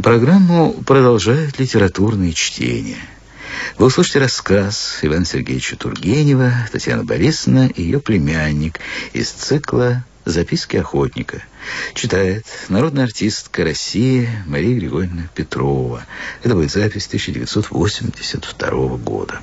Программу продолжают литературные чтения. Вы услышите рассказ Ивана Сергеевича Тургенева, Татьяна Борисовна и ее племянник из цикла «Записки охотника». Читает народная артистка России Мария Григорьевна Петрова. Это будет запись 1982 года.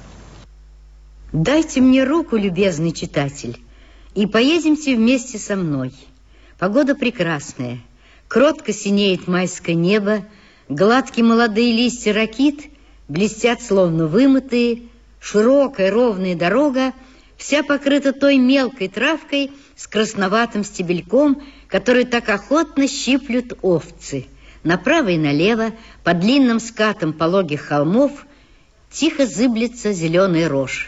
Дайте мне руку, любезный читатель, и поедемте вместе со мной. Погода прекрасная. Кротко синеет майское небо, гладкие молодые листья ракит блестят, словно вымытые, широкая ровная дорога вся покрыта той мелкой травкой с красноватым стебельком, который так охотно щиплют овцы. Направо и налево, по длинным скатам пологих холмов, тихо зыблется зеленая рожь.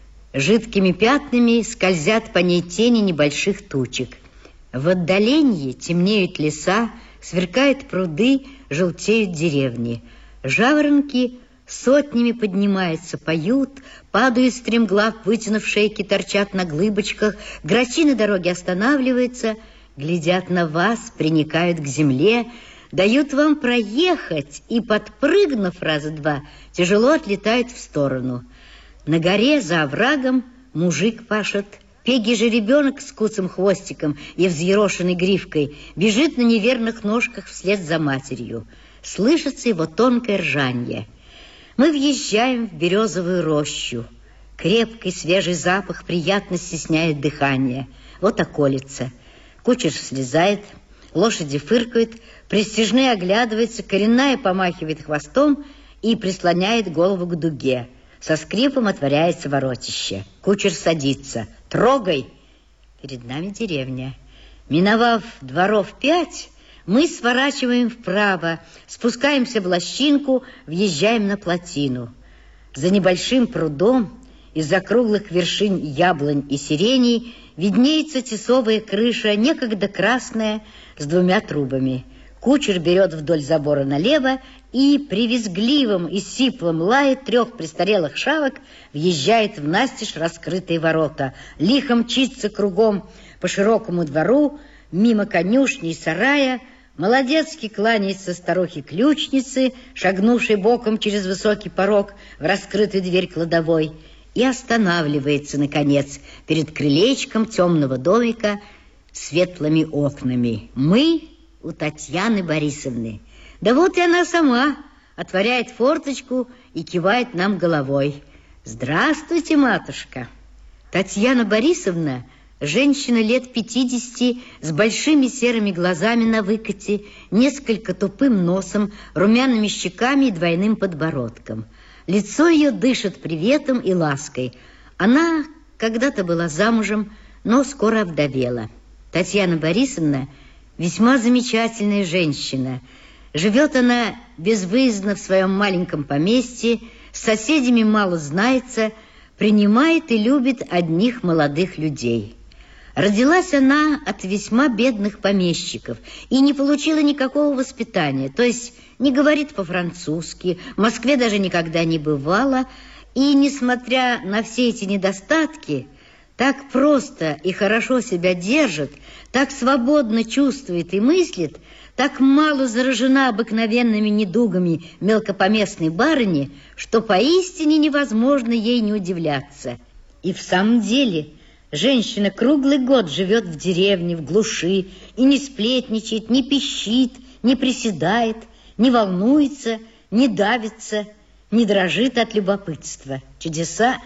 Жидкими пятнами скользят по ней тени небольших тучек. В отдалении темнеют леса, сверкают пруды, желтеют деревни. Жаворонки сотнями поднимаются, поют, падают стремглав, вытянув шейки, торчат на глыбочках. Грачи на дороге останавливаются, глядят на вас, приникают к земле, дают вам проехать и, подпрыгнув раза два, тяжело отлетают в сторону. На горе за оврагом мужик пашет. Пегий же ребенок с куцым хвостиком и взъерошенной гривкой бежит на неверных ножках вслед за матерью. Слышится его тонкое ржанье. Мы въезжаем в березовую рощу. Крепкий свежий запах приятно стесняет дыхание. Вот околица. Кучер слезает, лошади фыркают, пристяжные оглядываются, коренная помахивает хвостом и прислоняет голову к дуге. Со скрипом отворяется воротище. Кучер садится. «Трогай!» Перед нами деревня. Миновав дворов 5, мы сворачиваем вправо, спускаемся в лощинку, въезжаем на плотину. За небольшим прудом из-за круглых вершин яблонь и сиреней виднеется тесовая крыша, некогда красная, с 2 трубами. Кучер берет вдоль забора налево и при визгливом и сиплом лае 3 престарелых шавок въезжает в настежь раскрытые ворота. Лихо мчится кругом по широкому двору, мимо конюшни и сарая, молодецки кланяется старухе-ключнице, шагнувшей боком через высокий порог в раскрытую дверь кладовой, и останавливается, наконец, перед крылечком темного домика с светлыми окнами. Мы у Татьяны Борисовны. Да вот и она сама отворяет форточку и кивает нам головой. «Здравствуйте, матушка!» Татьяна Борисовна – женщина лет 50 с большими серыми глазами на выкате, несколько тупым носом, румяными щеками и двойным подбородком. Лицо ее дышит приветом и лаской. Она когда-то была замужем, но скоро овдовела. Татьяна Борисовна – весьма замечательная женщина. Живет она безвыездно в своем маленьком поместье, с соседями мало знается, принимает и любит одних молодых людей. Родилась она от весьма бедных помещиков и не получила никакого воспитания, то есть не говорит по-французски, в Москве даже никогда не бывала, и, несмотря на все эти недостатки, так просто и хорошо себя держит, так свободно чувствует и мыслит, так мало заражена обыкновенными недугами мелкопоместной барыни, что поистине невозможно ей не удивляться. И в самом деле женщина круглый год живет в деревне, в глуши, и не сплетничает, не пищит, не приседает, не волнуется, не давится, не дрожит от любопытства. Чудеса!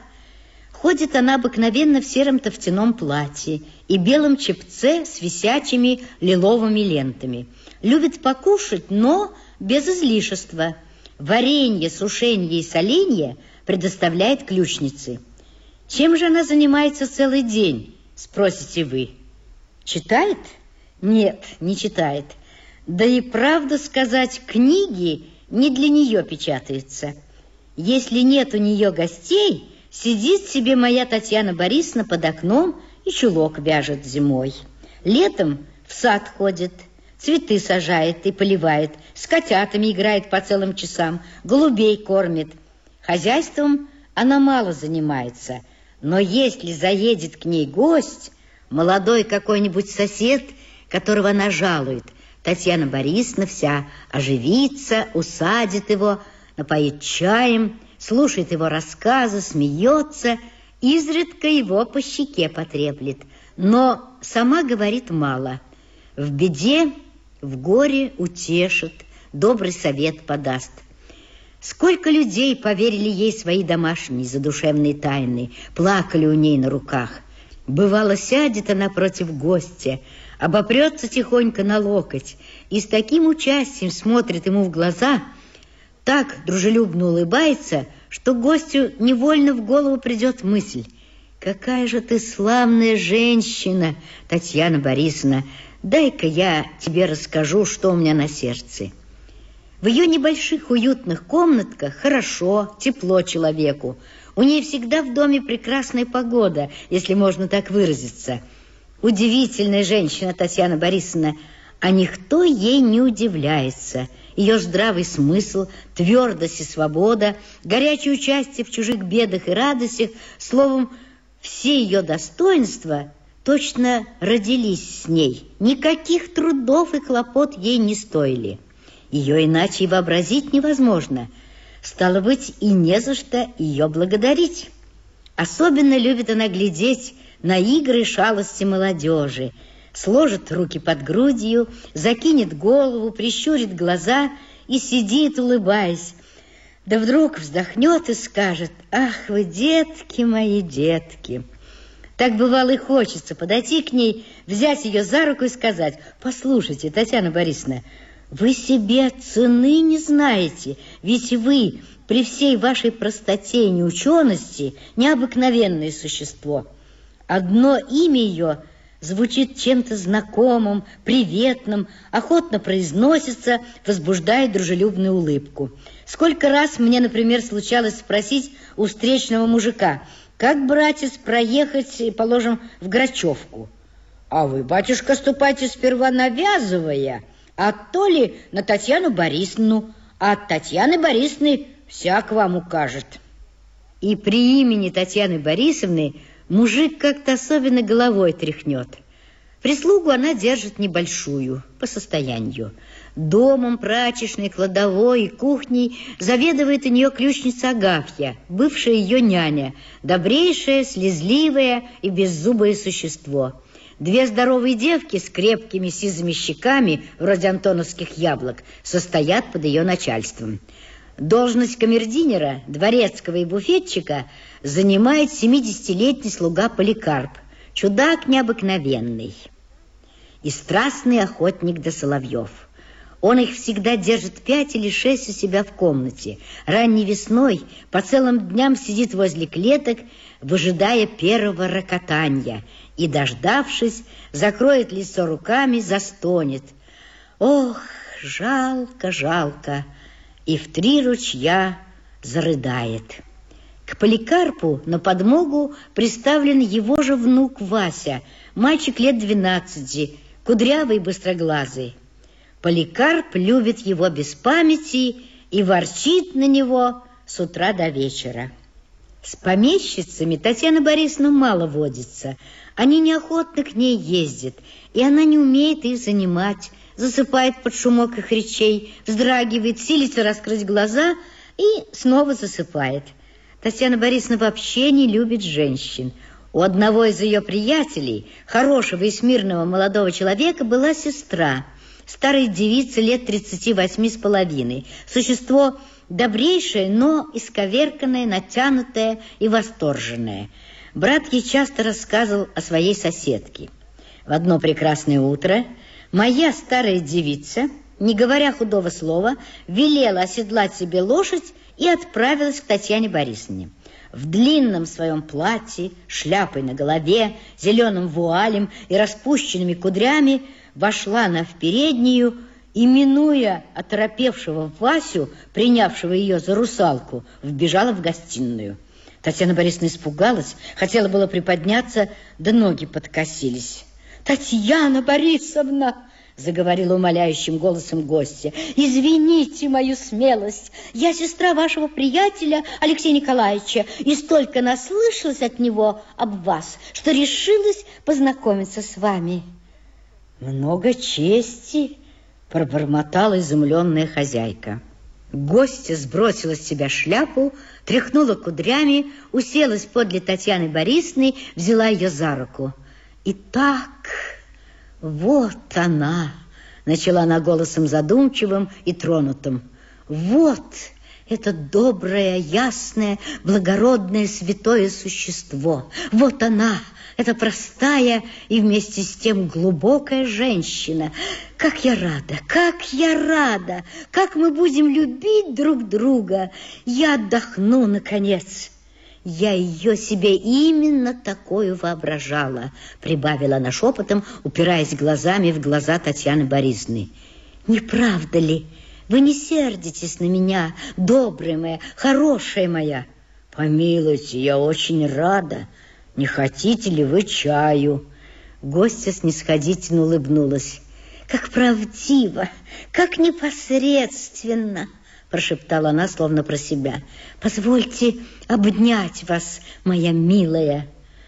Ходит она обыкновенно в сером тофтяном платье и белом чепце с висячими лиловыми лентами. Любит покушать, но без излишества. Варенье, сушенье и соленье предоставляет ключнице. Чем же она занимается целый день, спросите вы? Читает? Нет, не читает. Да и правду сказать, книги не для нее печатаются. Если нет у нее гостей, сидит себе моя Татьяна Борисовна под окном и чулок вяжет зимой. Летом в сад ходит, цветы сажает и поливает, с котятами играет по целым часам, голубей кормит. Хозяйством она мало занимается, но если заедет к ней гость, молодой какой-нибудь сосед, которого она жалует, Татьяна Борисовна вся оживится, усадит его, напоит чаем, слушает его рассказы, смеется, изредка его по щеке потреплет, но сама говорит мало. В беде, в горе утешит, добрый совет подаст. Сколько людей поверили ей свои домашние задушевные тайны, плакали у ней на руках. Бывало, сядет она против гостя, обопрется тихонько на локоть и с таким участием смотрит ему в глаза, так дружелюбно улыбается, что гостю невольно в голову придет мысль: «Какая же ты славная женщина, Татьяна Борисовна! Дай-ка я тебе расскажу, что у меня на сердце». В ее небольших уютных комнатках хорошо, тепло человеку. У ней всегда в доме прекрасная погода, если можно так выразиться. Удивительная женщина Татьяна Борисовна, а никто ей не удивляется. Ее здравый смысл, твердость и свобода, горячее участие в чужих бедах и радостях, словом, все ее достоинства точно родились с ней. Никаких трудов и хлопот ей не стоили. Ее иначе и вообразить невозможно. Стало быть, и не за что ее благодарить. Особенно любит она глядеть на игры и шалости молодежи. Сложит руки под грудью, закинет голову, прищурит глаза и сидит, улыбаясь. Да вдруг вздохнет и скажет: «Ах вы, детки мои, детки!» Так бывало и хочется подойти к ней, взять ее за руку и сказать: «Послушайте, Татьяна Борисовна, вы себе цены не знаете, ведь вы при всей вашей простоте и неучености необыкновенное существо. Одно имя ее звучит чем-то знакомым, приветным, охотно произносится, возбуждает дружелюбную улыбку. Сколько раз мне, например, случалось спросить у встречного мужика: как, братец, проехать, положим, в Грачевку? А вы, батюшка, ступайте сперва на Вязовое, а то ли на Татьяну Борисовну, а от Татьяны Борисовны всяк вам укажет. И при имени Татьяны Борисовны мужик как-то особенно головой тряхнет. Прислугу она держит небольшую, по состоянию. Домом, прачечной, кладовой и кухней заведует у нее ключница Агафья, бывшая ее няня, добрейшее, слезливое и беззубое существо. Две здоровые девки с крепкими сизыми щеками, вроде антоновских яблок, состоят под ее начальством. Должность камердинера, дворецкого и буфетчика занимает 70-летний слуга Поликарп, чудак необыкновенный и страстный охотник до соловьев. Он их всегда держит 5 или 6 у себя в комнате. Ранней весной по целым дням сидит возле клеток, выжидая первого рокотанья, и, дождавшись, закроет лицо руками, застонет: «Ох, жалко, жалко!» и в 3 ручья зарыдает. К Поликарпу на подмогу приставлен его же внук Вася, мальчик лет 12, кудрявый и быстроглазый. Поликарп любит его без памяти и ворчит на него с утра до вечера. С помещицами Татьяна Борисовна мало водится. Они неохотно к ней ездят, и она не умеет их занимать, засыпает под шумок их речей, вздрагивает, силится раскрыть глаза и снова засыпает. Татьяна Борисовна вообще не любит женщин. У одного из ее приятелей, хорошего и смирного молодого человека, была сестра, старая девица лет 38,5, существо добрейшее, но исковерканное, натянутое и восторженное. Брат ей часто рассказывал о своей соседке. В одно прекрасное утро моя старая девица, не говоря худого слова, велела оседлать себе лошадь и отправилась к Татьяне Борисовне. В длинном своем платье, шляпой на голове, зеленым вуалем и распущенными кудрями вошла она в переднюю и, минуя оторопевшего Васю, принявшего ее за русалку, вбежала в гостиную. Татьяна Борисовна испугалась, хотела было приподняться, да ноги подкосились. «Татьяна Борисовна!» — заговорила умоляющим голосом гостья. «Извините мою смелость. Я сестра вашего приятеля Алексея Николаевича и столько наслышалась от него об вас, что решилась познакомиться с вами». «Много чести, пробормотала изумленная хозяйка. Гостья сбросила с себя шляпу, тряхнула кудрями, уселась подле Татьяны Борисовны, взяла ее за руку. «Итак, вот она!» — начала она голосом задумчивым и тронутым. «Вот это доброе, ясное, благородное, святое существо! Вот она, эта простая и вместе с тем глубокая женщина! Как я рада, как я рада! Как мы будем любить друг друга! Я отдохну, наконец!» «Я ее себе именно такую воображала», — прибавила она шепотом, упираясь глазами в глаза Татьяны Борисовны. «Не правда ли? Вы не сердитесь на меня, добрая моя, хорошая моя?» «Помилуйте, я очень рада. Не хотите ли вы чаю?» Гостья снисходительно улыбнулась. «Как правдиво, как непосредственно!» прошептала она, словно про себя. «Позвольте обнять вас, моя милая».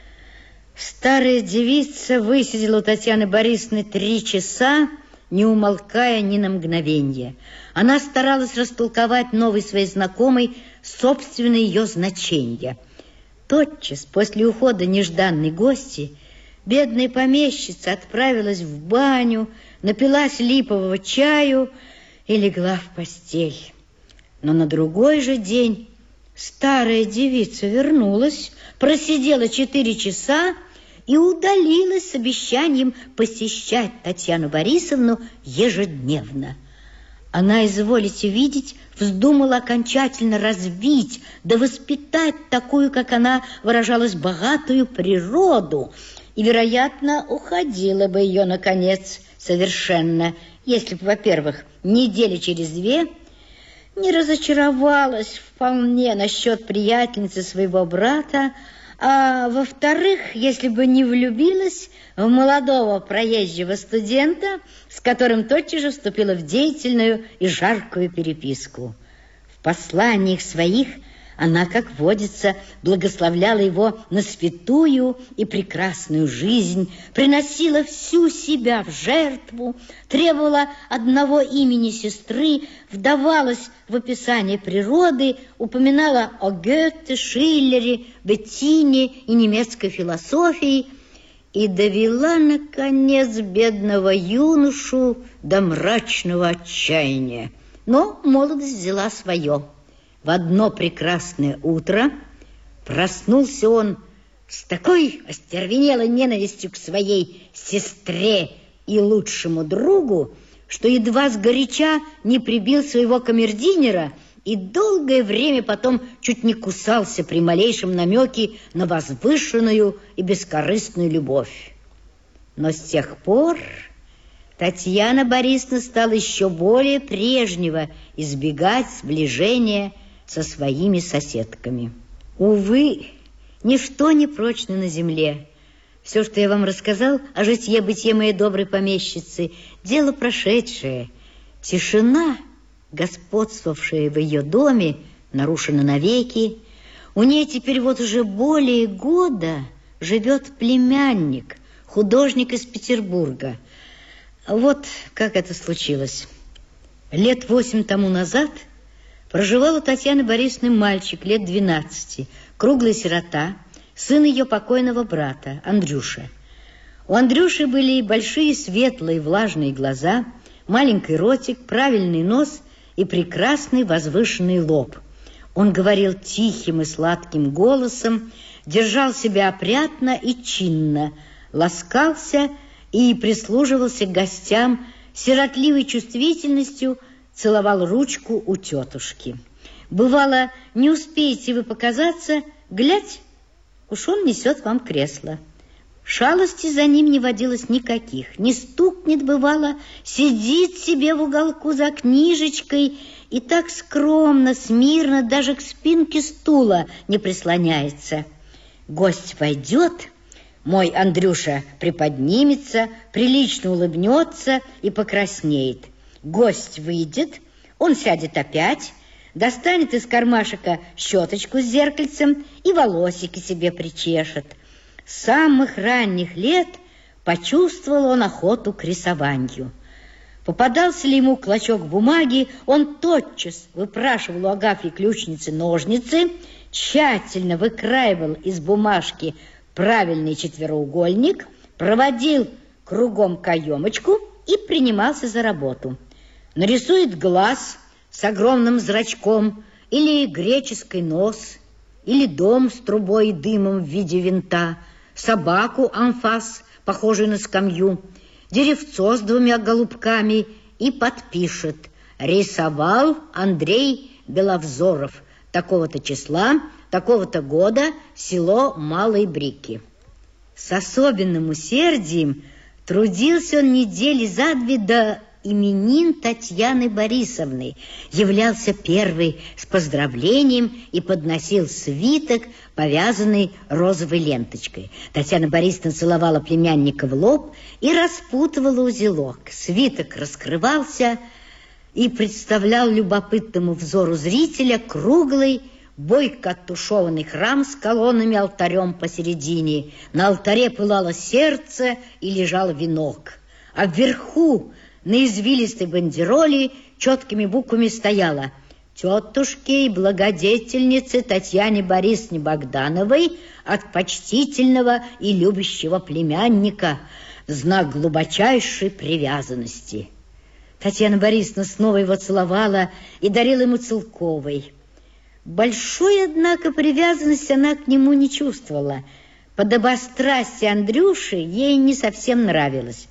Старая девица высидела у Татьяны Борисовны 3 часа, не умолкая ни на мгновенье. Она старалась растолковать новой своей знакомой собственное ее значение. Тотчас после ухода нежданной гости бедная помещица отправилась в баню, напилась липового чаю и легла в постель. Но на другой же день старая девица вернулась, просидела 4 часа и удалилась с обещанием посещать Татьяну Борисовну ежедневно. Она, изволите видеть, вздумала окончательно развить, да воспитать такую, как она выражалась, богатую природу, и, вероятно, уходила бы ее, наконец, совершенно, если бы, во-первых, недели через 2 не разочаровалась вполне насчет приятельницы своего брата, а во-вторых, если бы не влюбилась в молодого проезжего студента, с которым тотчас же вступила в деятельную и жаркую переписку. В посланиях своих она, как водится, благословляла его на святую и прекрасную жизнь, приносила всю себя в жертву, требовала одного имени сестры, вдавалась в описание природы, упоминала о Гёте, Шиллере, Беттине и немецкой философии и довела, наконец, бедного юношу до мрачного отчаяния. Но молодость взяла свое. В одно прекрасное утро проснулся он с такой остервенелой ненавистью к своей сестре и лучшему другу, что едва сгоряча не прибил своего камердинера и долгое время потом чуть не кусался при малейшем намеке на возвышенную и бескорыстную любовь. Но с тех пор Татьяна Борисовна стала еще более прежнего избегать сближения со своими соседками. Увы, ничто не прочно на земле. Все, что я вам рассказал о житье-бытие моей доброй помещицы, дело прошедшее. Тишина, господствовавшая в ее доме, нарушена навеки. У ней теперь вот уже более года живет племянник, художник из Петербурга. Вот как это случилось. Лет 8 тому назад проживал у Татьяны Борисовны мальчик лет 12, круглый сирота, сын ее покойного брата, Андрюша. У Андрюши были большие светлые влажные глаза, маленький ротик, правильный нос и прекрасный возвышенный лоб. Он говорил тихим и сладким голосом, держал себя опрятно и чинно, ласкался и прислуживался к гостям сиротливой чувствительностью, целовал ручку у тетушки. Бывало, не успеете вы показаться, глядь, уж он несет вам кресло. Шалости за ним не водилось никаких, не стукнет, бывало, сидит себе в уголку за книжечкой и так скромно, смирно, даже к спинке стула не прислоняется. Гость войдет, мой Андрюша приподнимется, прилично улыбнется и покраснеет. Гость выйдет, он сядет опять, достанет из кармашека щеточку с зеркальцем и волосики себе причешет. С самых ранних лет почувствовал он охоту к рисованию. Попадался ли ему клочок бумаги, он тотчас выпрашивал у Агафьи ключницы ножницы, тщательно выкраивал из бумажки правильный четвероугольник, проводил кругом каемочку и принимался за работу. Нарисует глаз с огромным зрачком, или греческий нос, или дом с трубой и дымом в виде винта, собаку амфас, похожую на скамью, деревцо с двумя голубками, и подпишет: рисовал Андрей Беловзоров, такого-то числа, такого-то года, село Малые Брики. С особенным усердием трудился он недели за две до именин Татьяны Борисовны, являлся первый с поздравлением и подносил свиток, повязанный розовой ленточкой. Татьяна Борисовна целовала племянника в лоб и распутывала узелок. Свиток раскрывался и представлял любопытному взору зрителя круглый, бойко оттушеванный храм с колоннами, алтарем посередине. На алтаре пылало сердце и лежал венок, а вверху на извилистой бандероли четкими буквами стояло: тетушке и благодетельнице Татьяне Борисовне Богдановой от почтительного и любящего племянника в знак глубочайшей привязанности. Татьяна Борисовна снова его целовала и дарила ему целковой. Большой, однако, привязанности она к нему не чувствовала. Подобострастие Андрюши ей не совсем нравилось.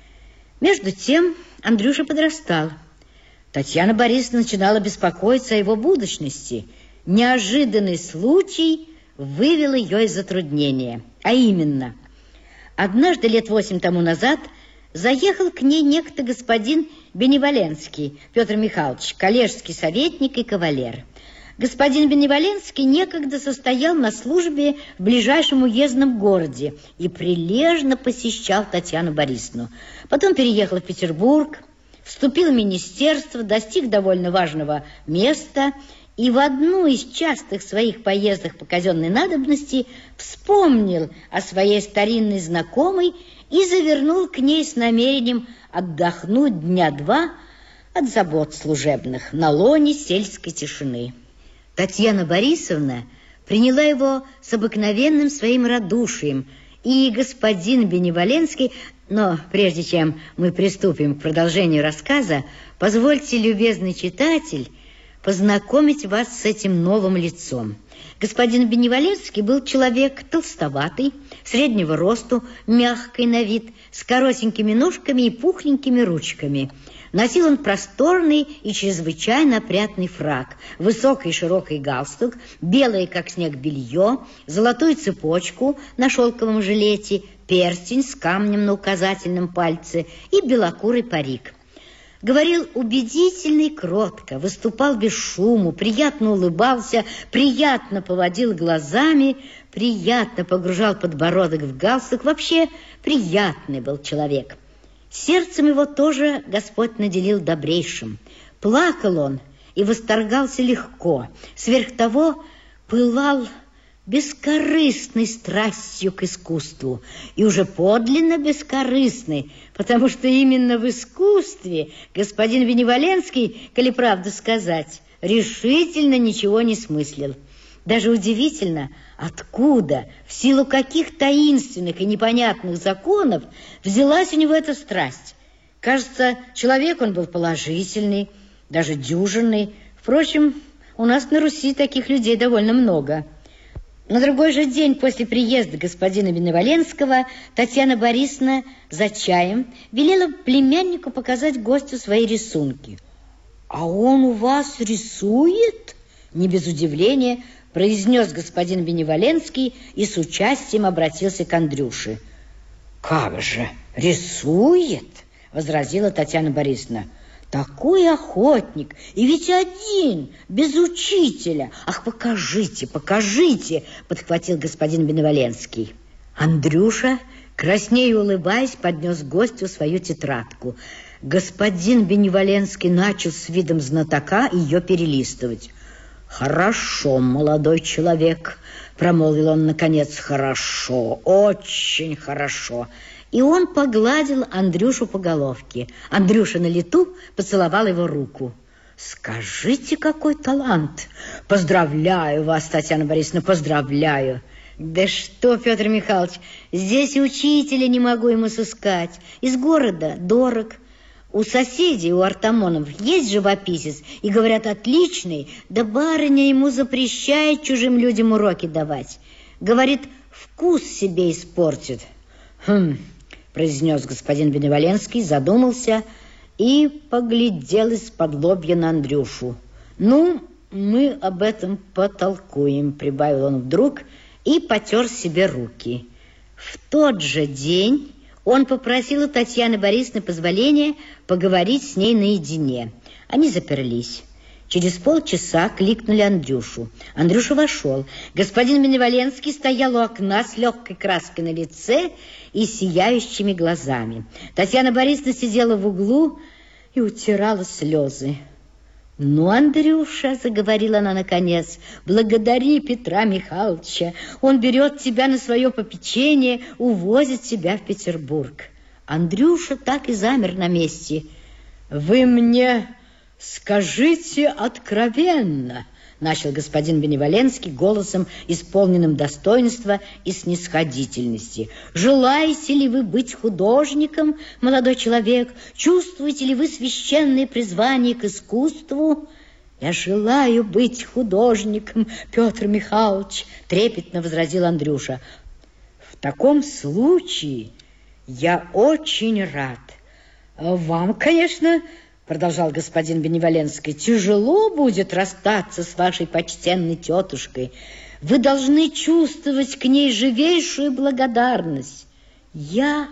Между тем Андрюша подрастал. Татьяна Борисовна начинала беспокоиться о его будущности. Неожиданный случай вывел ее из затруднения. А именно, однажды лет 8 тому назад заехал к ней некто господин Беневоленский Петр Михайлович, коллежский советник и кавалер. Господин Беневоленский некогда состоял на службе в ближайшем уездном городе и прилежно посещал Татьяну Борисовну. Потом переехал в Петербург, вступил в министерство, достиг довольно важного места и в одну из частых своих поездок по казенной надобности вспомнил о своей старинной знакомой и завернул к ней с намерением отдохнуть дня два от забот служебных на лоне сельской тишины. Татьяна Борисовна приняла его с обыкновенным своим радушием, и господин Беневоленский... Но прежде чем мы приступим к продолжению рассказа, позвольте, любезный читатель, познакомить вас с этим новым лицом. Господин Беневоленский был человек толстоватый, среднего росту, мягкий на вид, с коротенькими ножками и пухленькими ручками. Носил он просторный и чрезвычайно опрятный фрак, высокий широкий галстук, белое, как снег, белье, золотую цепочку на шелковом жилете, перстень с камнем на указательном пальце и белокурый парик. Говорил убедительно и кротко, выступал без шуму, приятно улыбался, приятно поводил глазами, приятно погружал подбородок в галстук. Вообще приятный был человек. Сердцем его тоже Господь наделил добрейшим. Плакал он и восторгался легко, сверх того пылал бескорыстной страстью к искусству, и уже подлинно бескорыстной, потому что именно в искусстве господин Беневоленский, коли правду сказать, решительно ничего не смыслил. Даже удивительно, откуда, в силу каких таинственных и непонятных законов взялась у него эта страсть. Кажется, человек он был положительный, даже дюжинный. Впрочем, у нас на Руси таких людей довольно много. На другой же день после приезда господина Беневоленского Татьяна Борисовна за чаем велела племяннику показать гостю свои рисунки. «А он у вас рисует?» — не без удивления произнес господин Беневоленский и с участием обратился к Андрюше. «Как же, рисует?» — возразила Татьяна Борисовна. «Такой охотник, и ведь один, без учителя. Ах, покажите, покажите!» — подхватил господин Беневоленский. Андрюша, краснея и улыбаясь, поднес гостю свою тетрадку. Господин Беневоленский начал с видом знатока ее перелистывать. «Хорошо, молодой человек», — промолвил он наконец, — «хорошо, очень хорошо». И он погладил Андрюшу по головке. Андрюша на лету поцеловал его руку. «Скажите, какой талант! Поздравляю вас, Татьяна Борисовна, поздравляю!» «Да что, Петр Михайлович, здесь и учителя не могу ему сыскать. Из города дорог. У соседей, у Артамонов, есть живописец, и, говорят, отличный, да барыня ему запрещает чужим людям уроки давать. Говорит, вкус себе испортит». Произнес господин Беневоленский, задумался и поглядел из-под лобья на Андрюшу. «Ну, мы об этом потолкуем», прибавил он вдруг и потер себе руки. В тот же день он попросил у Татьяны Борисовны позволения поговорить с ней наедине. Они заперлись. Через полчаса кликнули Андрюшу. Андрюша вошел. Господин Беневоленский стоял у окна с легкой краской на лице и сияющими глазами. Татьяна Борисовна сидела в углу и утирала слезы. «Ну, Андрюша, — заговорила она наконец, — благодари Петра Михайловича. Он берет тебя на свое попечение, увозит тебя в Петербург». Андрюша так и замер на месте. «Вы мне скажите откровенно, — начал господин Беневоленский голосом, исполненным достоинства и снисходительности. — желаете ли вы быть художником, молодой человек? Чувствуете ли вы священное призвание к искусству? — Я желаю быть художником, Петр Михайлович, — трепетно возразил Андрюша. — В таком случае я очень рад. Вам, конечно, — продолжал господин Беневоленский, — тяжело будет расстаться с вашей почтенной тетушкой. Вы должны чувствовать к ней живейшую благодарность. Я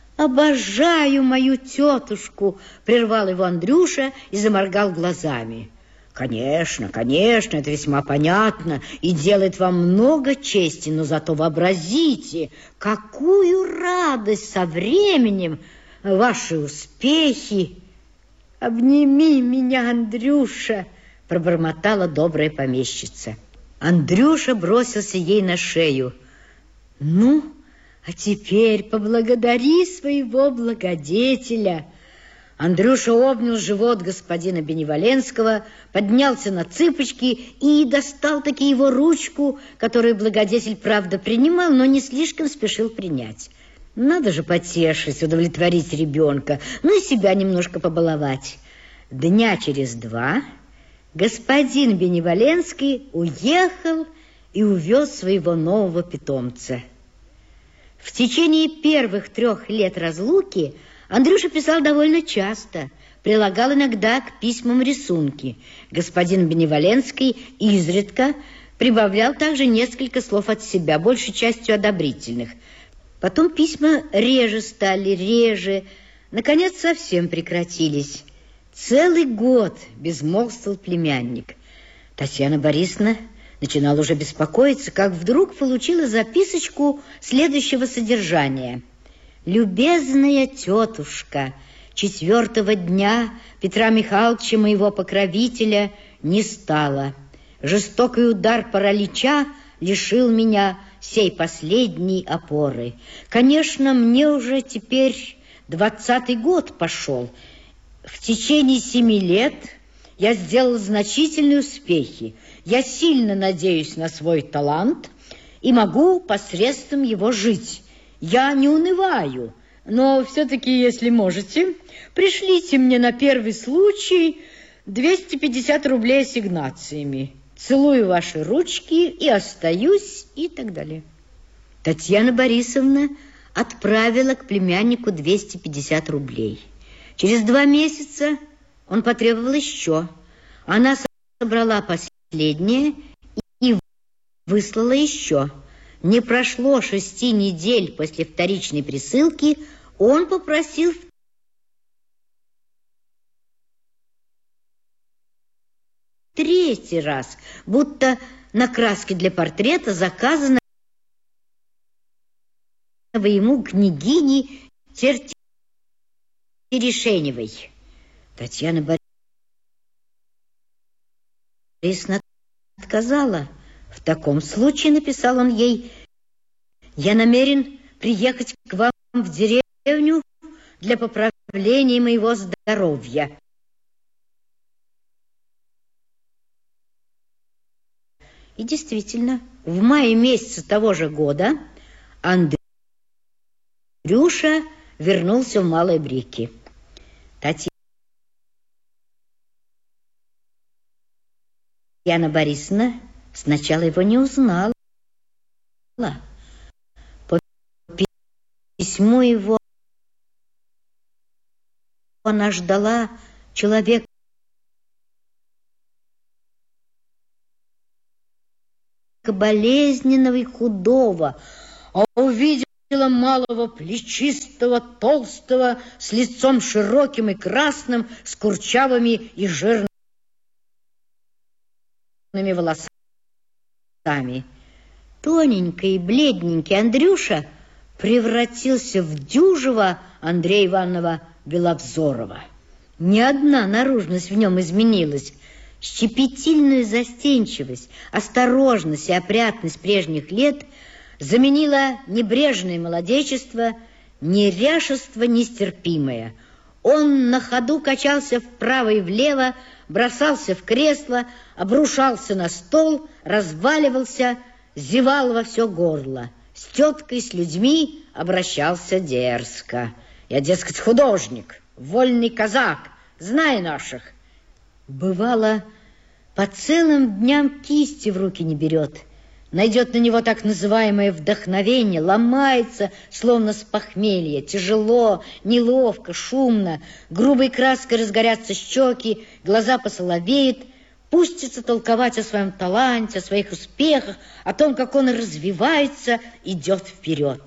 обожаю мою тетушку, — прервал его Андрюша и заморгал глазами. Конечно, конечно, это весьма понятно и делает вам много чести, но зато вообразите, какую радость со временем ваши успехи. «Обними меня, Андрюша!» — пробормотала добрая помещица. Андрюша бросился ей на шею. «Ну, а теперь поблагодари своего благодетеля!» Андрюша обнял живот господина Беневоленского, поднялся на цыпочки и достал-таки его ручку, которую благодетель, правда, принимал, но не слишком спешил принять. Надо же потешить, удовлетворить ребенка, ну и себя немножко побаловать. Дня через 2 господин Беневоленский уехал и увез своего нового питомца. В течение первых 3 лет разлуки Андрюша писал довольно часто, прилагал иногда к письмам рисунки. Господин Беневоленский изредка прибавлял также несколько слов от себя, большей частью одобрительных. Потом письма реже стали, наконец совсем прекратились. Целый год безмолвствовал племянник. Татьяна Борисовна начинала уже беспокоиться, как вдруг получила записочку следующего содержания. «Любезная тетушка, 4-го дня Петра Михайловича, моего покровителя, не стало. Жестокий удар паралича лишил меня сей последней опоры. Конечно, мне уже теперь 20-й год пошел. В течение 7 лет я сделал значительные успехи. Я сильно надеюсь на свой талант и могу посредством его жить. Я не унываю, но все-таки, если можете, пришлите мне на первый случай 250 рублей ассигнациями. Целую ваши ручки и остаюсь, и так далее». Татьяна Борисовна отправила к племяннику 250 рублей. Через 2 месяца он потребовал еще. Она собрала последнее и выслала еще. Не прошло 6 недель после вторичной присылки, он попросил в 3-й раз, будто на краске для портрета, заказанного ему княгиней Терешеневой. Татьяна Борисовна отказала. В таком случае, написал он ей, я намерен приехать к вам в деревню деревню для поправления моего здоровья. И действительно, в мае месяце того же года Андрюша вернулся в Малые Брики. Татьяна Борисовна сначала его не узнала. По письму его она ждала человека болезненного и худого, а увидела малого, плечистого, толстого, с лицом широким и красным, с курчавыми и жирными волосами. Тоненький и бледненький Андрюша превратился в дюжего Андрея Ивановна Беловзорова. Ни одна наружность в нем изменилась. Щепетильную застенчивость, осторожность и опрятность прежних лет заменила небрежное молодечество, неряшество нестерпимое. Он на ходу качался вправо и влево, бросался в кресло, обрушался на стол, разваливался, зевал во все горло. С теткой, с людьми обращался дерзко. Я, дескать, художник, вольный казак, знай наших. Бывало, по целым дням кисти в руки не берет. Найдет на него так называемое вдохновение, ломается, словно с похмелья. Тяжело, неловко, шумно, грубой краской разгорятся щеки, глаза посоловеют, пустится толковать о своем таланте, о своих успехах, о том, как он развивается, идет вперед.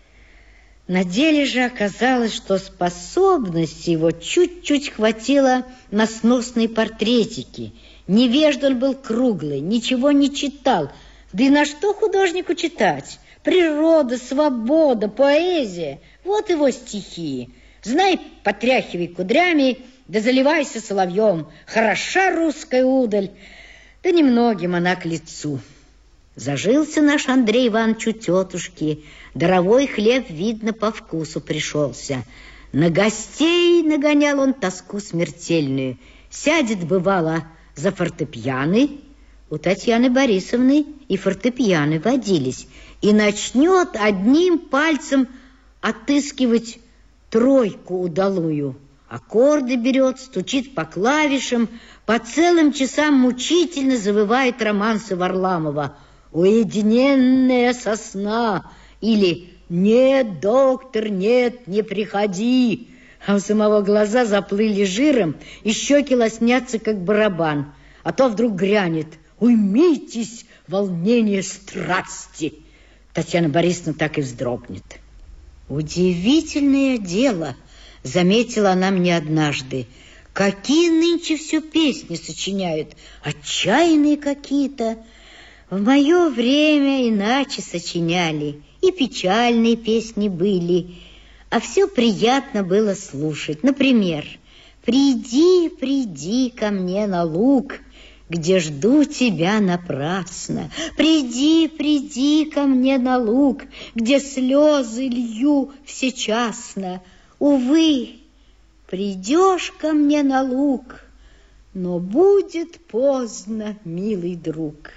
На деле же оказалось, что способности его чуть-чуть хватило на сносные портретики. Невежд он был круглый, ничего не читал. Да и на что художнику читать? Природа, свобода, поэзия – вот его стихи. Знай, потряхивай кудрями, да заливайся соловьем. Хороша русская удаль, да немногим она к лицу. Зажился наш Андрей Иванович у тетушки. Даровой хлеб, видно, по вкусу пришелся. На гостей нагонял он тоску смертельную. Сядет, бывало, за фортепиано. У Татьяны Борисовны и фортепиано водились. И начнет одним пальцем отыскивать тройку удалую. Аккорды берет, стучит по клавишам, по целым часам мучительно завывает романсы Варламова. «Уединенная сосна» или «Нет, доктор, нет, не приходи». А у самого глаза заплыли жиром, и щеки лоснятся, как барабан. А то вдруг грянет: «Уймитесь, волнение страсти». Татьяна Борисовна так и вздрогнет. «Удивительное дело», — заметила она мне однажды. «Какие нынче все песни сочиняют, отчаянные какие-то. В мое время иначе сочиняли, и печальные песни были, а все приятно было слушать. Например, «Приди, приди ко мне на луг, где жду тебя напрасно. Приди, приди ко мне на луг, где слезы лью всечасно. Увы, придешь ко мне на луг, но будет поздно, милый друг».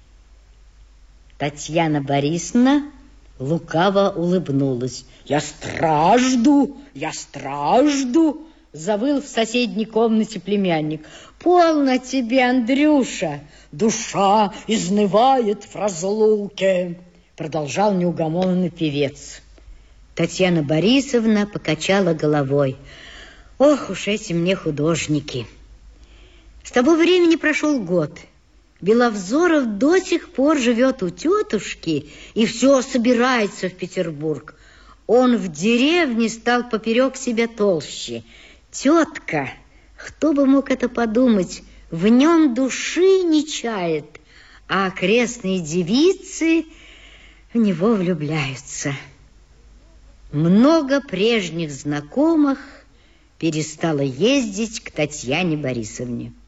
Татьяна Борисовна лукаво улыбнулась. «Я стражду, завыл в соседней комнате племянник. «Полно тебе, Андрюша, душа изнывает в разлуке», продолжал неугомонный певец. Татьяна Борисовна покачала головой. «Ох уж эти мне художники!» С того времени прошел год. Беловзоров до сих пор живет у тетушки и все собирается в Петербург. Он в деревне стал поперек себя толще. Тетка, кто бы мог это подумать, в нем души не чает, а окрестные девицы в него влюбляются. Много прежних знакомых перестало ездить к Татьяне Борисовне.